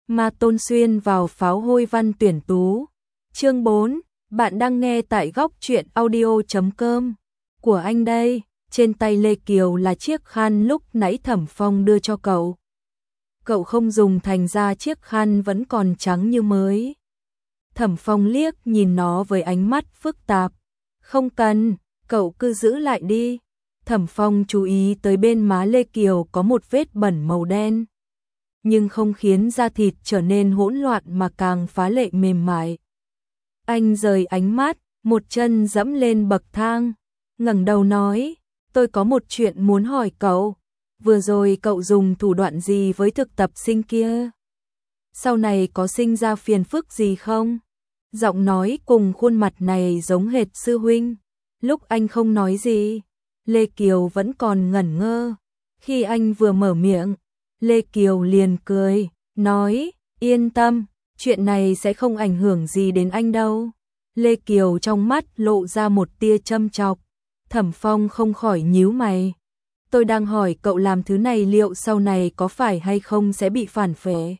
Ma Tôn xuyên vào pháo hôi văn tuyển tú. Chương 4, bạn đang nghe tại góc truyện audio.com. Của anh đây, trên tay Lê Kiều là chiếc khăn lúc nãy Thẩm Phong đưa cho cậu. Cậu không dùng thành ra chiếc khăn vẫn còn trắng như mới. Thẩm Phong liếc nhìn nó với ánh mắt phức tạp. Không cần, cậu cứ giữ lại đi. Thẩm Phong chú ý tới bên má Lê Kiều có một vết bẩn màu đen, nhưng không khiến da thịt trở nên hỗn loạn mà càng phá lệ mềm mại. Anh rời ánh mắt, một chân dẫm lên bậc thang, ngẩng đầu nói, tôi có một chuyện muốn hỏi cậu. Vừa rồi cậu dùng thủ đoạn gì với thực tập sinh kia? Sau này có sinh ra phiền phức gì không? Giọng nói cùng khuôn mặt này giống hệt sư huynh. Lúc anh không nói gì, Lê Kiều vẫn còn ngẩn ngơ. Khi anh vừa mở miệng, Lê Kiều liền cười, nói, yên tâm, chuyện này sẽ không ảnh hưởng gì đến anh đâu. Lê Kiều trong mắt lộ ra một tia châm chọc. Thẩm Phong không khỏi nhíu mày. Tôi đang hỏi cậu làm thứ này liệu sau này có phải hay không sẽ bị phản phệ.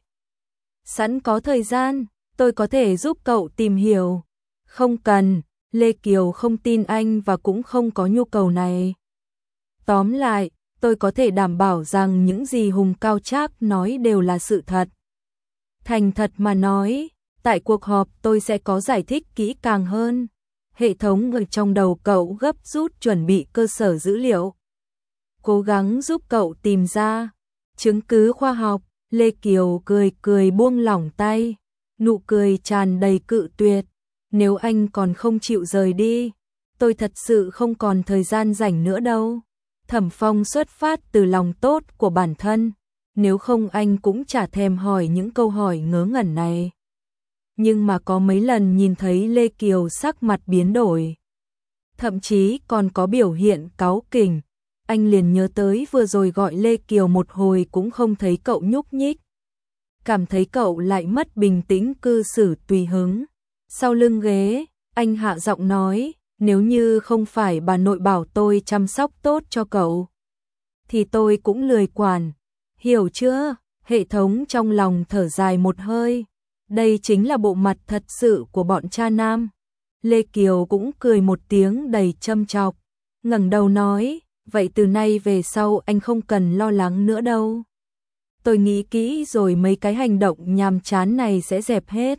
Sẵn có thời gian, tôi có thể giúp cậu tìm hiểu. Không cần, Lê Kiều không tin anh và cũng không có nhu cầu này. Tóm lại, tôi có thể đảm bảo rằng những gì Hùng Cao Trác nói đều là sự thật. Thành thật mà nói, tại cuộc họp tôi sẽ có giải thích kỹ càng hơn. Hệ thống ở trong đầu cậu gấp rút chuẩn bị cơ sở dữ liệu, cố gắng giúp cậu tìm ra chứng cứ khoa học. Lê Kiều cười cười buông lỏng tay, nụ cười tràn đầy cự tuyệt. Nếu anh còn không chịu rời đi, tôi thật sự không còn thời gian rảnh nữa đâu. Thẩm Phong xuất phát từ lòng tốt của bản thân, nếu không anh cũng chả thèm hỏi những câu hỏi ngớ ngẩn này. Nhưng mà có mấy lần nhìn thấy Lê Kiều sắc mặt biến đổi, thậm chí còn có biểu hiện cáu kỉnh, anh liền nhớ tới vừa rồi gọi Lê Kiều một hồi cũng không thấy cậu nhúc nhích. Cảm thấy cậu lại mất bình tĩnh cư xử tùy hứng. Sau lưng ghế, anh hạ giọng nói, nếu như không phải bà nội bảo tôi chăm sóc tốt cho cậu, thì tôi cũng lười quản. Hiểu chưa? Hệ thống trong lòng thở dài một hơi. Đây chính là bộ mặt thật sự của bọn cha nam. Lê Kiều cũng cười một tiếng đầy châm chọc, ngẩng đầu nói, vậy từ nay về sau anh không cần lo lắng nữa đâu. Tôi nghĩ kỹ rồi mấy cái hành động nhàm chán này sẽ dẹp hết.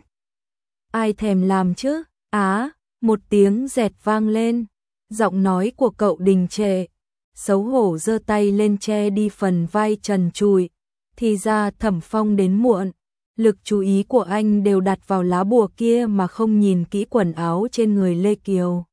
Ai thèm làm chứ? Một tiếng dẹt vang lên, giọng nói của cậu đình trệ, xấu hổ giơ tay lên che đi phần vai trần trụi. Thì ra Thẩm Phong đến muộn, lực chú ý của anh đều đặt vào lá bùa kia mà không nhìn kỹ quần áo trên người Lê Kiều.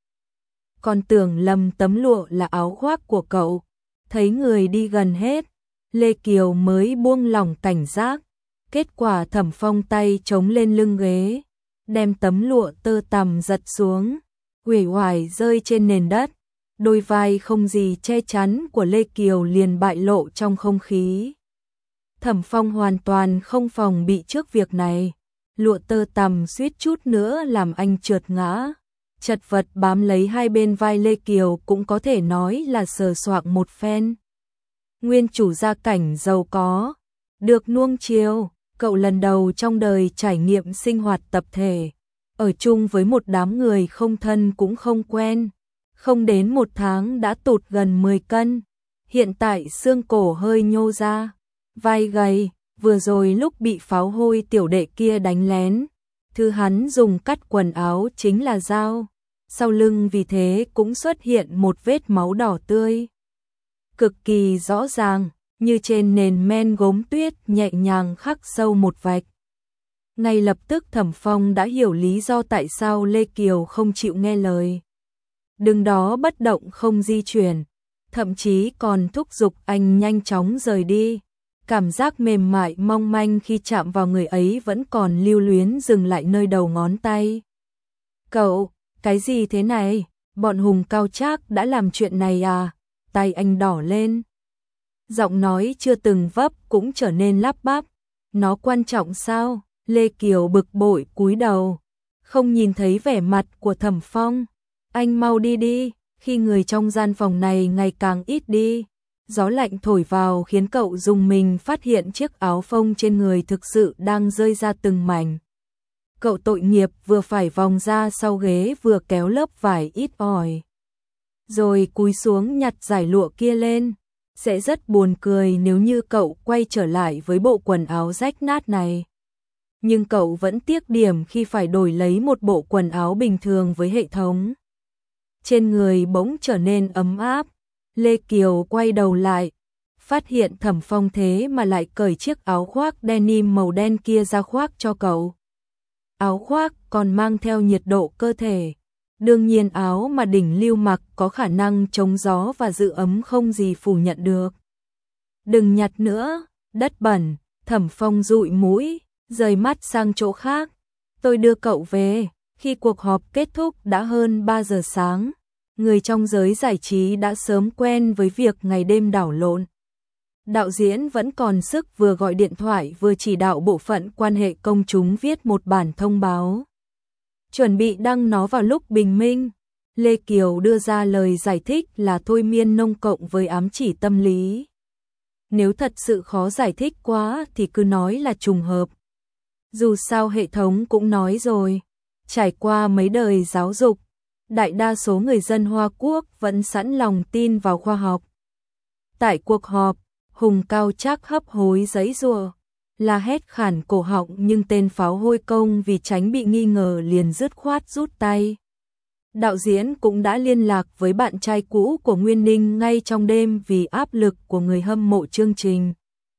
Còn tưởng lầm tấm lụa là áo khoác của cậu. Thấy người đi gần hết, Lê Kiều mới buông lỏng cảnh giác. Kết quả Thẩm Phong tay chống lên lưng ghế, đem tấm lụa tơ tằm giật xuống, uể oải rơi trên nền đất. Đôi vai không gì che chắn của Lê Kiều liền bại lộ trong không khí. Thẩm Phong hoàn toàn không phòng bị trước việc này. Lụa tơ tằm suýt chút nữa làm anh trượt ngã. Chật vật bám lấy hai bên vai Lê Kiều cũng có thể nói là sờ soạng một phen. Nguyên chủ gia cảnh giàu có, được nuông chiều, cậu lần đầu trong đời trải nghiệm sinh hoạt tập thể, ở chung với một đám người không thân cũng không quen. Không đến một tháng đã tụt gần 10 cân, hiện tại xương cổ hơi nhô ra, vai gầy, vừa rồi lúc bị pháo hôi tiểu đệ kia đánh lén, thứ hắn dùng cắt quần áo chính là dao, sau lưng vì thế cũng xuất hiện một vết máu đỏ tươi. Cực kỳ rõ ràng, như trên nền men gốm tuyết nhẹ nhàng khắc sâu một vạch. Ngay lập tức Thẩm Phong đã hiểu lý do tại sao Lê Kiều không chịu nghe lời. Đứng đó bất động không di chuyển, thậm chí còn thúc giục anh nhanh chóng rời đi. Cảm giác mềm mại mong manh khi chạm vào người ấy vẫn còn lưu luyến dừng lại nơi đầu ngón tay. Cậu, cái gì thế này? Bọn Hùng Cao Trác đã làm chuyện này à? Tay anh đỏ lên. Giọng nói chưa từng vấp cũng trở nên lắp bắp. Nó quan trọng sao? Lê Kiều bực bội cúi đầu, không nhìn thấy vẻ mặt của Thẩm Phong. Anh mau đi đi, khi người trong gian phòng này ngày càng ít đi, Gió lạnh thổi vào khiến cậu rùng mình phát hiện chiếc áo phông trên người thực sự đang rơi ra từng mảnh. Cậu tội nghiệp vừa phải vòng ra sau ghế vừa kéo lớp vải ít ỏi. Rồi cúi xuống nhặt dải lụa kia lên. Sẽ rất buồn cười nếu như cậu quay trở lại với bộ quần áo rách nát này. Nhưng cậu vẫn tiếc điểm khi phải đổi lấy một bộ quần áo bình thường với hệ thống. Trên người bỗng trở nên ấm áp. Lê Kiều quay đầu lại, phát hiện Thẩm Phong thế mà lại cởi chiếc áo khoác denim màu đen kia ra khoác cho cậu. Áo khoác còn mang theo nhiệt độ cơ thể. Đương nhiên áo mà Đỉnh Lưu mặc có khả năng chống gió và giữ ấm không gì phủ nhận được. Đừng nhặt nữa, đất bẩn. Thẩm Phong dụi mũi, rời mắt sang chỗ khác. Tôi đưa cậu về. Khi cuộc họp kết thúc đã hơn 3 giờ sáng. Người trong giới giải trí đã sớm quen với việc ngày đêm đảo lộn. Đạo diễn vẫn còn sức vừa gọi điện thoại vừa chỉ đạo bộ phận quan hệ công chúng viết một bản thông báo. Chuẩn bị đăng nó vào lúc bình minh. Lê Kiều đưa ra lời giải thích là thôi miên nông cộng với ám chỉ tâm lý. Nếu thật sự khó giải thích quá thì cứ nói là trùng hợp. Dù sao hệ thống cũng nói rồi, trải qua mấy đời giáo dục, đại đa số người dân Hoa Quốc vẫn sẵn lòng tin vào khoa học. Tại cuộc họp, Hùng Cao Trác hấp hối giãy giụa, la hét khản cổ họng, nhưng tên pháo hôi công vì tránh bị nghi ngờ liền dứt khoát rút tay. Đạo diễn cũng đã liên lạc với bạn trai cũ của Nguyên Ninh ngay trong đêm vì áp lực của người hâm mộ chương trình.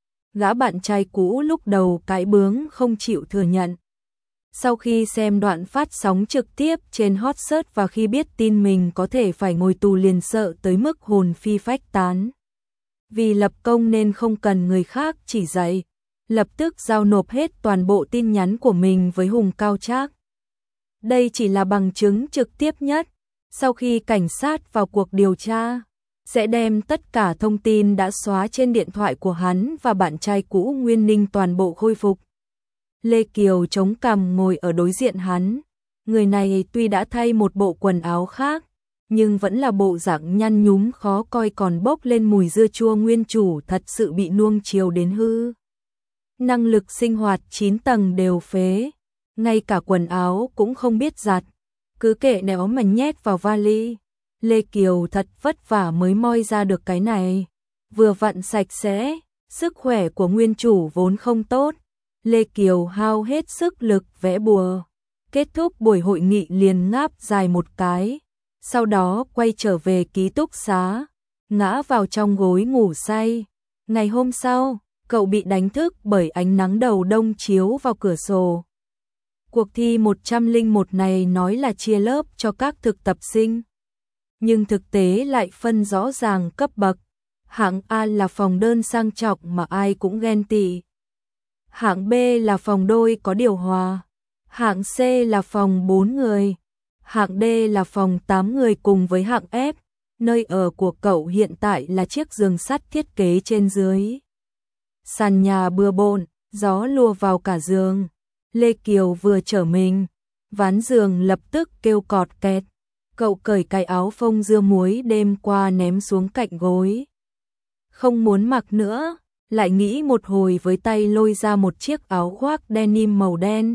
Gã bạn trai cũ lúc đầu cãi bướng không chịu thừa nhận. Sau khi xem đoạn phát sóng trực tiếp trên hot search và khi biết tin mình có thể phải ngồi tù liền sợ tới mức hồn phi phách tán. Vì lập công nên không cần người khác chỉ dạy, lập tức giao nộp hết toàn bộ tin nhắn của mình với Hùng Cao Trác. Đây chỉ là bằng chứng trực tiếp nhất. Sau khi cảnh sát vào cuộc điều tra, sẽ đem tất cả thông tin đã xóa trên điện thoại của hắn và bạn trai cũ Nguyên Ninh toàn bộ khôi phục. Lê Kiều chống cằm ngồi ở đối diện hắn. Người này tuy đã thay một bộ quần áo khác, nhưng vẫn là bộ dạng nhăn nhúm khó coi, còn bốc lên mùi dưa chua nguyên chủ, thật sự bị nuông chiều đến hư. Năng lực sinh hoạt 9 tầng đều phế, ngay cả quần áo cũng không biết giặt, cứ kệ néo mà nhét vào vali. Lê Kiều thật vất vả mới moi ra được cái này, vừa vặn sạch sẽ. Sức khỏe của nguyên chủ vốn không tốt, Lê Kiều hao hết sức lực vẽ bùa. Kết thúc buổi hội nghị liền ngáp dài một cái, sau đó quay trở về ký túc xá, ngã vào trong gối ngủ say. Ngày hôm sau, cậu bị đánh thức bởi ánh nắng đầu đông chiếu vào cửa sổ. Cuộc thi 101 này nói là chia lớp cho các thực tập sinh, nhưng thực tế lại phân rõ ràng cấp bậc. Hạng A là phòng đơn sang trọng mà ai cũng ghen tị. Hạng B là phòng đôi có điều hòa. Hạng C là phòng 4 người. Hạng D là phòng 8 người cùng với hạng F. Nơi ở của cậu hiện tại là chiếc giường sắt thiết kế trên dưới. Sàn nhà bừa bộn, gió lùa vào cả giường. Lê Kiều vừa trở mình, ván giường lập tức kêu cọt kẹt. Cậu cởi cái áo phông dưa muối đêm qua ném xuống cạnh gối. Không muốn mặc nữa, lại nghĩ một hồi với tay lôi ra một chiếc áo khoác denim màu đen.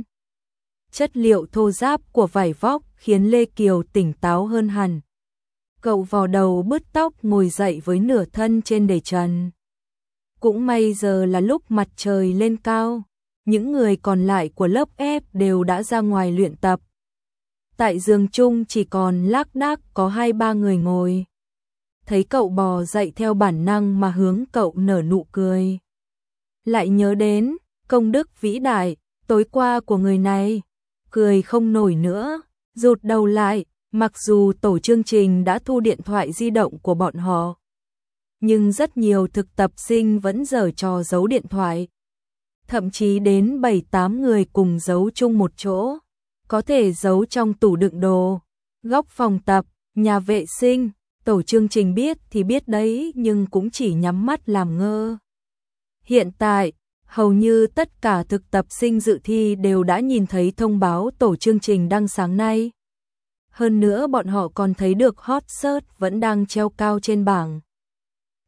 Chất liệu thô ráp của vải vóc khiến Lê Kiều tỉnh táo hơn hẳn. Cậu vò đầu bứt tóc ngồi dậy với nửa thân trên để trần. Cũng may giờ là lúc mặt trời lên cao, những người còn lại của lớp F đều đã ra ngoài luyện tập. Tại giường chung chỉ còn lác đác có 2-3 người ngồi. Thấy cậu bò dậy theo bản năng mà hướng cậu nở nụ cười. Lại nhớ đến công đức vĩ đại tối qua của người này, cười không nổi nữa, rụt đầu lại. Mặc dù tổ chương trình đã thu điện thoại di động của bọn họ, nhưng rất nhiều thực tập sinh vẫn giở trò giấu điện thoại. Thậm chí đến 7-8 người cùng giấu chung một chỗ. Có thể giấu trong tủ đựng đồ, góc phòng tập, nhà vệ sinh. Tổ chương trình biết thì biết đấy, nhưng cũng chỉ nhắm mắt làm ngơ. Hiện tại, hầu như tất cả thực tập sinh dự thi đều đã nhìn thấy thông báo tổ chương trình đăng sáng nay. Hơn nữa bọn họ còn thấy được hot search vẫn đang treo cao trên bảng.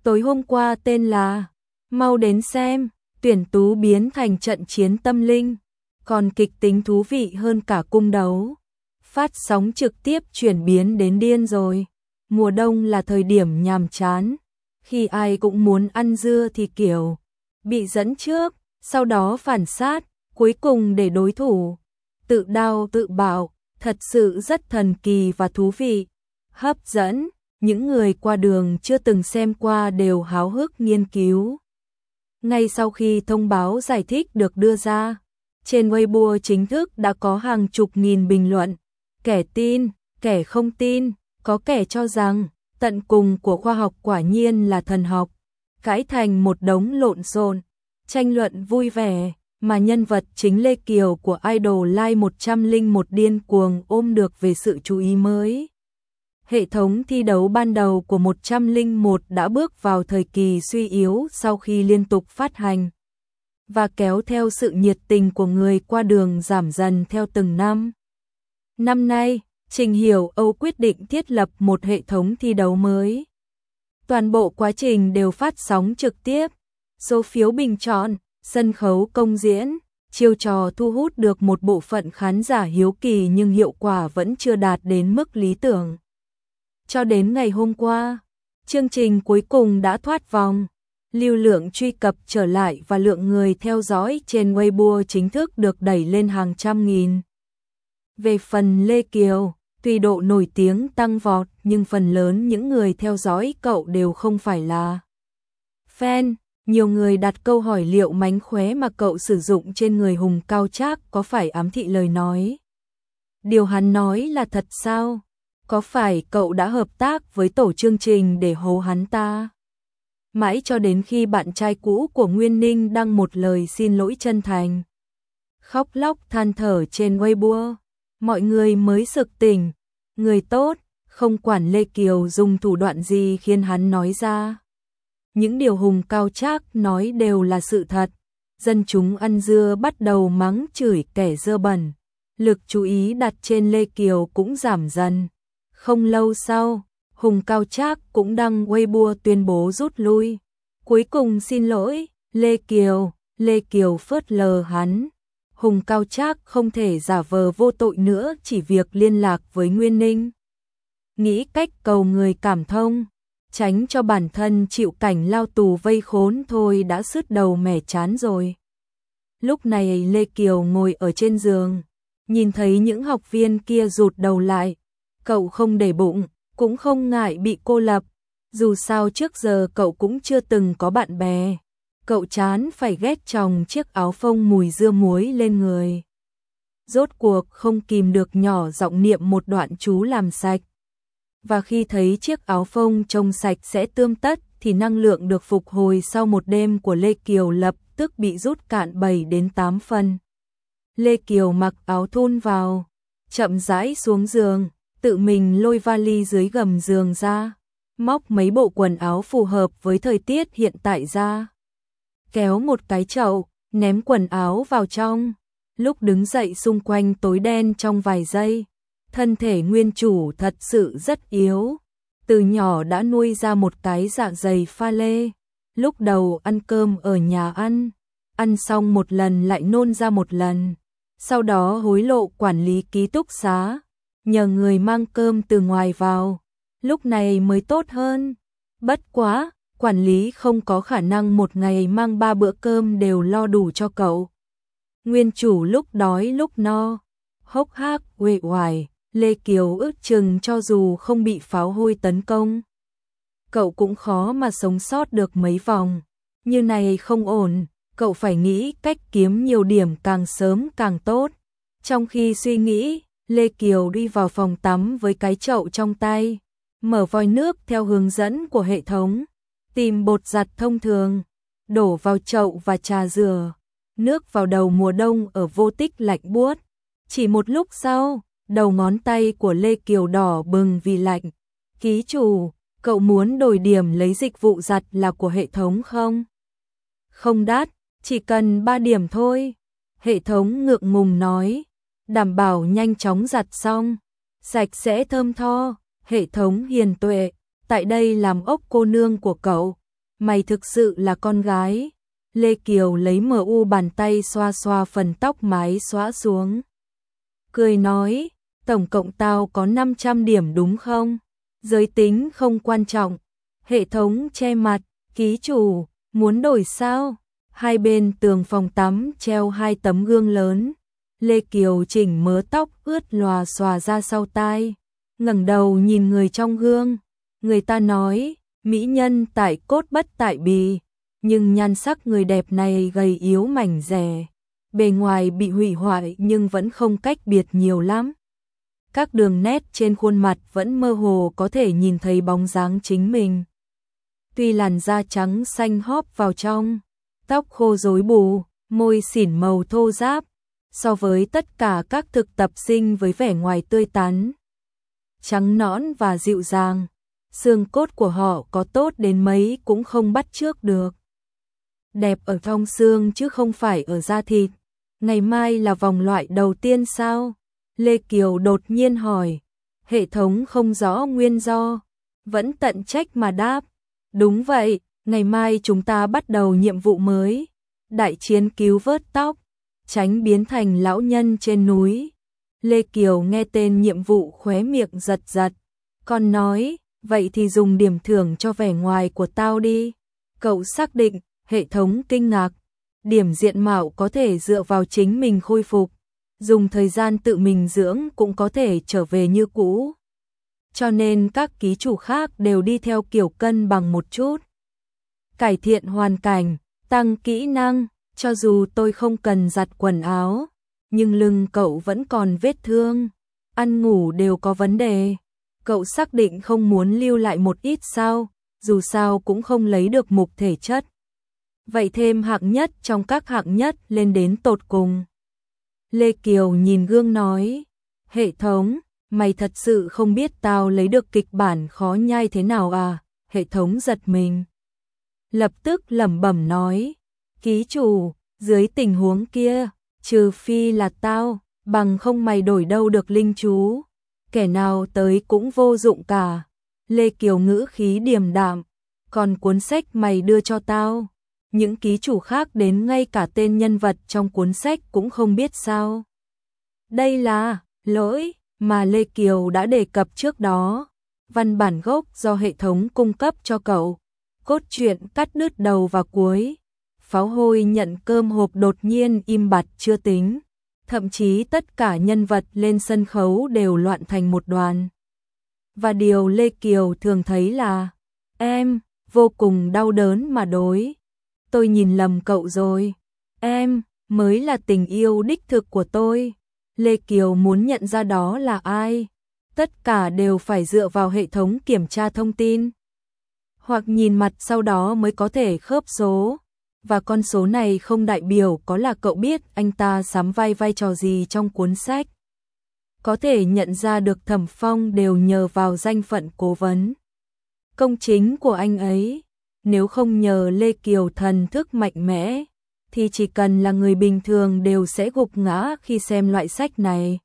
Tối hôm qua tên là Mau đến xem, tuyển tú biến thành trận chiến tâm linh, còn kịch tính thú vị hơn cả cung đấu. Phát sóng trực tiếp chuyển biến đến điên rồi. Mùa đông là thời điểm nhàm chán, khi ai cũng muốn ăn dưa thì kiểu bị dẫn trước, sau đó phản sát, cuối cùng để đối thủ tự đao tự bảo, thật sự rất thần kỳ và thú vị, hấp dẫn, những người qua đường chưa từng xem qua đều háo hức nghiên cứu. Ngay sau khi thông báo giải thích được đưa ra, trên Weibo chính thức đã có hàng chục nghìn bình luận, kẻ tin, kẻ không tin, có kẻ cho rằng tận cùng của khoa học quả nhiên là thần học, cãi thành một đống lộn xộn, tranh luận vui vẻ, mà nhân vật chính Lê Kiều của Idol Live 101 điên cuồng ôm được về sự chú ý mới. Hệ thống thi đấu ban đầu của 101 đã bước vào thời kỳ suy yếu sau khi liên tục phát hành, và kéo theo sự nhiệt tình của người qua đường giảm dần theo từng năm. Năm nay, Trình Hiểu Âu quyết định thiết lập một hệ thống thi đấu mới. Toàn bộ quá trình đều phát sóng trực tiếp, số phiếu bình chọn, sân khấu công diễn, chiêu trò thu hút được một bộ phận khán giả hiếu kỳ nhưng hiệu quả vẫn chưa đạt đến mức lý tưởng. Cho đến ngày hôm qua, chương trình cuối cùng đã thoát vòng, lưu lượng truy cập trở lại và lượng người theo dõi trên Weibo chính thức được đẩy lên hàng trăm nghìn. Về phần Lê Kiều, tuy độ nổi tiếng tăng vọt nhưng phần lớn những người theo dõi cậu đều không phải là fan. Nhiều người đặt câu hỏi liệu mánh khóe mà cậu sử dụng trên người Hùng Cao Trác có phải ám thị lời nói. Điều hắn nói là thật sao? Có phải cậu đã hợp tác với tổ chương trình để hố hắn ta? Mãi cho đến khi bạn trai cũ của Nguyên Ninh đăng một lời xin lỗi chân thành, khóc lóc than thở trên Weibo, mọi người mới sực tỉnh. Người tốt, không quản Lê Kiều dùng thủ đoạn gì khiến hắn nói ra. Những điều Hùng Cao Trác nói đều là sự thật. Dân chúng ăn dưa bắt đầu mắng chửi kẻ dơ bẩn. Lực chú ý đặt trên Lê Kiều cũng giảm dần. Không lâu sau, Hùng Cao Trác cũng đăng Weibo tuyên bố rút lui. Cuối cùng xin lỗi, Lê Kiều phớt lờ hắn. Hùng Cao Trác không thể giả vờ vô tội nữa, chỉ việc liên lạc với Nguyên Ninh, nghĩ cách cầu người cảm thông, tránh cho bản thân chịu cảnh lao tù vây khốn thôi đã sứt đầu mẻ chán rồi. Lúc này Lê Kiều ngồi ở trên giường, nhìn thấy những học viên kia rụt đầu lại. Cậu không để bụng, cũng không ngại bị cô lập. Dù sao trước giờ cậu cũng chưa từng có bạn bè. Cậu chán phải ghét chồng chiếc áo phông mùi dưa muối lên người. Rốt cuộc không kìm được nhỏ giọng niệm một đoạn chú làm sạch. Và khi thấy chiếc áo phông trông sạch sẽ tươm tất thì năng lượng được phục hồi sau một đêm của Lê Kiều lập tức bị rút cạn 7 đến 8 phần. Lê Kiều mặc áo thun vào, chậm rãi xuống giường, tự mình lôi vali dưới gầm giường ra, móc mấy bộ quần áo phù hợp với thời tiết hiện tại ra. Kéo một cái chậu, ném quần áo vào trong. Lúc đứng dậy xung quanh tối đen trong vài giây. Thân thể nguyên chủ thật sự rất yếu. Từ nhỏ đã nuôi ra một cái dạ dày pha lê. Lúc đầu ăn cơm ở nhà ăn xong một lần lại nôn ra một lần. Sau đó hối lộ quản lý ký túc xá, nhờ người mang cơm từ ngoài vào. Lúc này mới tốt hơn. Bất quá, quản lý không có khả năng một ngày mang 3 bữa cơm đều lo đủ cho cậu. Nguyên chủ lúc đói lúc no, hốc hác, uể oải. Lê Kiều ước chừng cho dù không bị pháo hôi tấn công, cậu cũng khó mà sống sót được mấy vòng. Như này không ổn, cậu phải nghĩ cách kiếm nhiều điểm càng sớm càng tốt. Trong khi suy nghĩ, Lê Kiều đi vào phòng tắm với cái chậu trong tay, mở vòi nước theo hướng dẫn của hệ thống, tìm bột giặt thông thường, đổ vào chậu và trà rửa. Nước vào đầu mùa đông ở vô tích lạnh buốt. Chỉ một lúc sau, đầu ngón tay của Lê Kiều đỏ bừng vì lạnh. Ký chủ, cậu muốn đổi điểm lấy dịch vụ giặt là của hệ thống không? Không đắt, chỉ cần 3 điểm thôi. Hệ thống ngượng ngùng nói, đảm bảo nhanh chóng giặt xong, sạch sẽ thơm tho. Hệ thống hiền tuệ, tại đây làm ốc cô nương của cậu. mày thực sự là con gái. Lê Kiều lấy mu bàn tay xoa xoa phần tóc mái xõa xuống. Cười nói, tổng cộng tao có 500 điểm đúng không? Giới tính không quan trọng. Hệ thống che mặt, ký chủ, muốn đổi sao? Hai bên tường phòng tắm treo 2 tấm gương lớn. Lê Kiều chỉnh mớ tóc ướt lòa xòa ra sau tai, ngẩng đầu nhìn người trong gương. Người ta nói, mỹ nhân tại cốt bất tại bì, nhưng nhan sắc người đẹp này gầy yếu mảnh dẻ, bề ngoài bị hủy hoại nhưng vẫn không cách biệt nhiều lắm. Các đường nét trên khuôn mặt vẫn mơ hồ có thể nhìn thấy bóng dáng chính mình. Tuy làn da trắng xanh hóp vào trong, tóc khô rối bù, môi xỉn màu thô ráp, so với tất cả các thực tập sinh với vẻ ngoài tươi tắn, trắng nõn và dịu dàng, xương cốt của họ có tốt đến mấy cũng không bắt chước được. Đẹp ở thong xương chứ không phải ở da thịt. Ngày mai là vòng loại đầu tiên sao? Lê Kiều đột nhiên hỏi. Hệ thống không rõ nguyên do, vẫn tận trách mà đáp. Đúng vậy, ngày mai chúng ta bắt đầu nhiệm vụ mới. Đại chiến cứu vớt tóc, tránh biến thành lão nhân trên núi. Lê Kiều nghe tên nhiệm vụ khóe miệng giật giật. Còn nói, vậy thì dùng điểm thưởng cho vẻ ngoài của tao đi. Cậu xác định. Hệ thống kinh ngạc. Điểm diện mạo có thể dựa vào chính mình khôi phục. Dùng thời gian tự mình dưỡng cũng có thể trở về như cũ. Cho nên các ký chủ khác đều đi theo kiểu cân bằng một chút. Cải thiện hoàn cảnh, tăng kỹ năng. Cho dù tôi không cần giặt quần áo, nhưng lưng cậu vẫn còn vết thương. Ăn ngủ đều có vấn đề. Cậu xác định không muốn lưu lại một ít sao? Dù sao cũng không lấy được mục thể chất. Vậy thêm hạng nhất trong các hạng nhất lên đến tột cùng. Lê Kiều nhìn gương nói, hệ thống, mày thật sự không biết tao lấy được kịch bản khó nhai thế nào à? Hệ thống giật mình. Lập tức lẩm bẩm nói, ký chủ, dưới tình huống kia, trừ phi là tao, bằng không mày đổi đâu được linh chú. Kẻ nào tới cũng vô dụng cả. Lê Kiều ngữ khí điềm đạm, còn cuốn sách mày đưa cho tao. Những ký chủ khác đến ngay cả tên nhân vật trong cuốn sách cũng không biết sao. Đây là lỗi mà Lê Kiều đã đề cập trước đó. Văn bản gốc do hệ thống cung cấp cho cậu. Cốt truyện cắt đứt đầu và cuối. Pháo hôi nhận cơm hộp đột nhiên im bặt chưa tính. Thậm chí tất cả nhân vật lên sân khấu đều loạn thành một đoàn. Và điều Lê Kiều thường thấy là em vô cùng đau đớn mà đối. Tôi nhìn lầm cậu rồi. Em mới là tình yêu đích thực của tôi. Lê Kiều muốn nhận ra đó là ai. Tất cả đều phải dựa vào hệ thống kiểm tra thông tin. Hoặc nhìn mặt sau đó mới có thể khớp số. Và con số này không đại biểu có là cậu biết anh ta sắm vai trò gì trong cuốn sách. Có thể nhận ra được Thẩm Phong đều nhờ vào danh phận cố vấn công chính của anh ấy. Nếu không nhờ Lê Kiều thần thức mạnh mẽ, thì chỉ cần là người bình thường đều sẽ gục ngã khi xem loại sách này.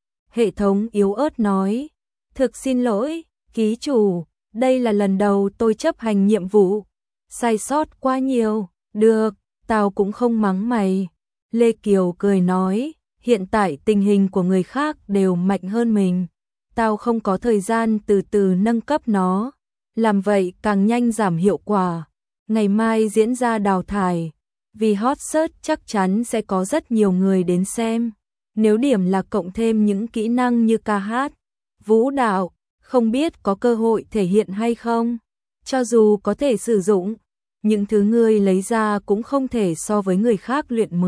Hệ thống yếu ớt nói, thực xin lỗi, ký chủ, đây là lần đầu tôi chấp hành nhiệm vụ, sai sót quá nhiều, được, tao cũng không mắng mày. Lê Kiều cười nói, hiện tại tình hình của người khác đều mạnh hơn mình, tao không có thời gian từ từ nâng cấp nó. Làm vậy càng nhanh giảm hiệu quả. Ngày mai diễn ra đào thải. Vì hot search chắc chắn sẽ có rất nhiều người đến xem. Nếu điểm là cộng thêm những kỹ năng như ca hát, vũ đạo, không biết có cơ hội thể hiện hay không. Cho dù có thể sử dụng, những thứ ngươi lấy ra cũng không thể so với người khác luyện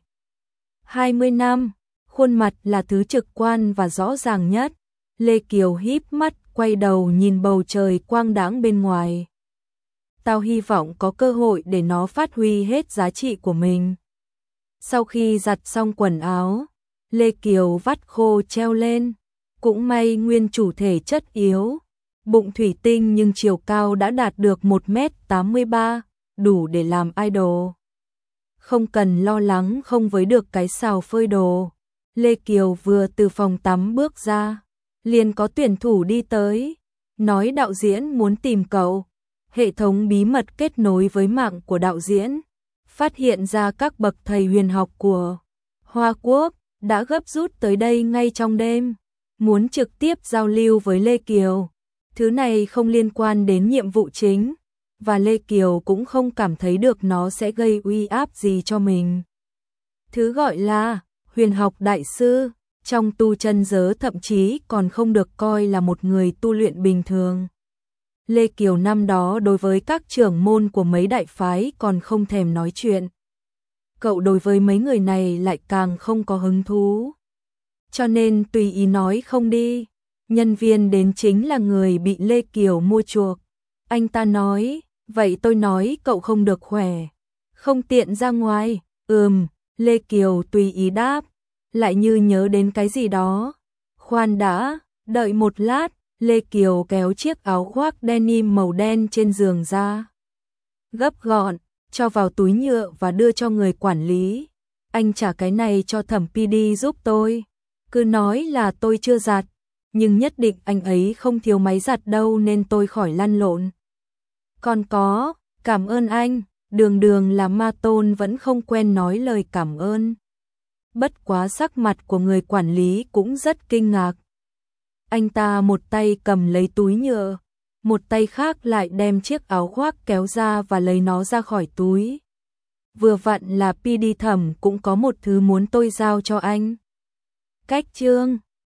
20 năm. Khuôn mặt là thứ trực quan và rõ ràng nhất. Lê Kiều híp mắt, quay đầu nhìn bầu trời quang đãng bên ngoài. Tao hy vọng có cơ hội để nó phát huy hết giá trị của mình. Sau khi giặt xong quần áo, Lê Kiều vắt khô treo lên. Cũng may nguyên chủ thể chất yếu, bụng thủy tinh nhưng chiều cao đã đạt được 1m83, đủ để làm idol. Không cần lo lắng không với được cái xào phơi đồ. Lê Kiều vừa từ phòng tắm bước ra, liền có tuyển thủ đi tới, nói đạo diễn muốn tìm cậu. Hệ thống bí mật kết nối với mạng của đạo diễn, phát hiện ra các bậc thầy huyền học của Hoa Quốc đã gấp rút tới đây ngay trong đêm, muốn trực tiếp giao lưu với Lê Kiều. Thứ này không liên quan đến nhiệm vụ chính, và Lê Kiều cũng không cảm thấy được nó sẽ gây uy áp gì cho mình. Thứ gọi là huyền học đại sư, trong tu chân giới thậm chí còn không được coi là một người tu luyện bình thường. Lê Kiều năm đó đối với các trưởng môn của mấy đại phái còn không thèm nói chuyện. Cậu đối với mấy người này lại càng không có hứng thú. Cho nên tùy ý nói không đi. Nhân viên đến chính là người bị Lê Kiều mua chuộc. Anh ta nói, vậy tôi nói cậu không được khỏe, không tiện ra ngoài. Lê Kiều tùy ý đáp, lại như nhớ đến cái gì đó. Khoan đã, đợi một lát. Lê Kiều kéo chiếc áo khoác denim màu đen trên giường ra, gấp gọn, cho vào túi nhựa và đưa cho người quản lý. Anh trả cái này cho Thẩm PD giúp tôi. Cứ nói là tôi chưa giặt, nhưng nhất định anh ấy không thiếu máy giặt đâu nên tôi khỏi lăn lộn. Còn có, cảm ơn anh. Đường là ma tôn vẫn không quen nói lời cảm ơn. Bất quá sắc mặt của người quản lý cũng rất kinh ngạc. Anh ta một tay cầm lấy túi nhựa, một tay khác lại đem chiếc áo khoác kéo ra và lấy nó ra khỏi túi. Vừa vặn là PD Thẩm cũng có một thứ muốn tôi giao cho anh. Cách chương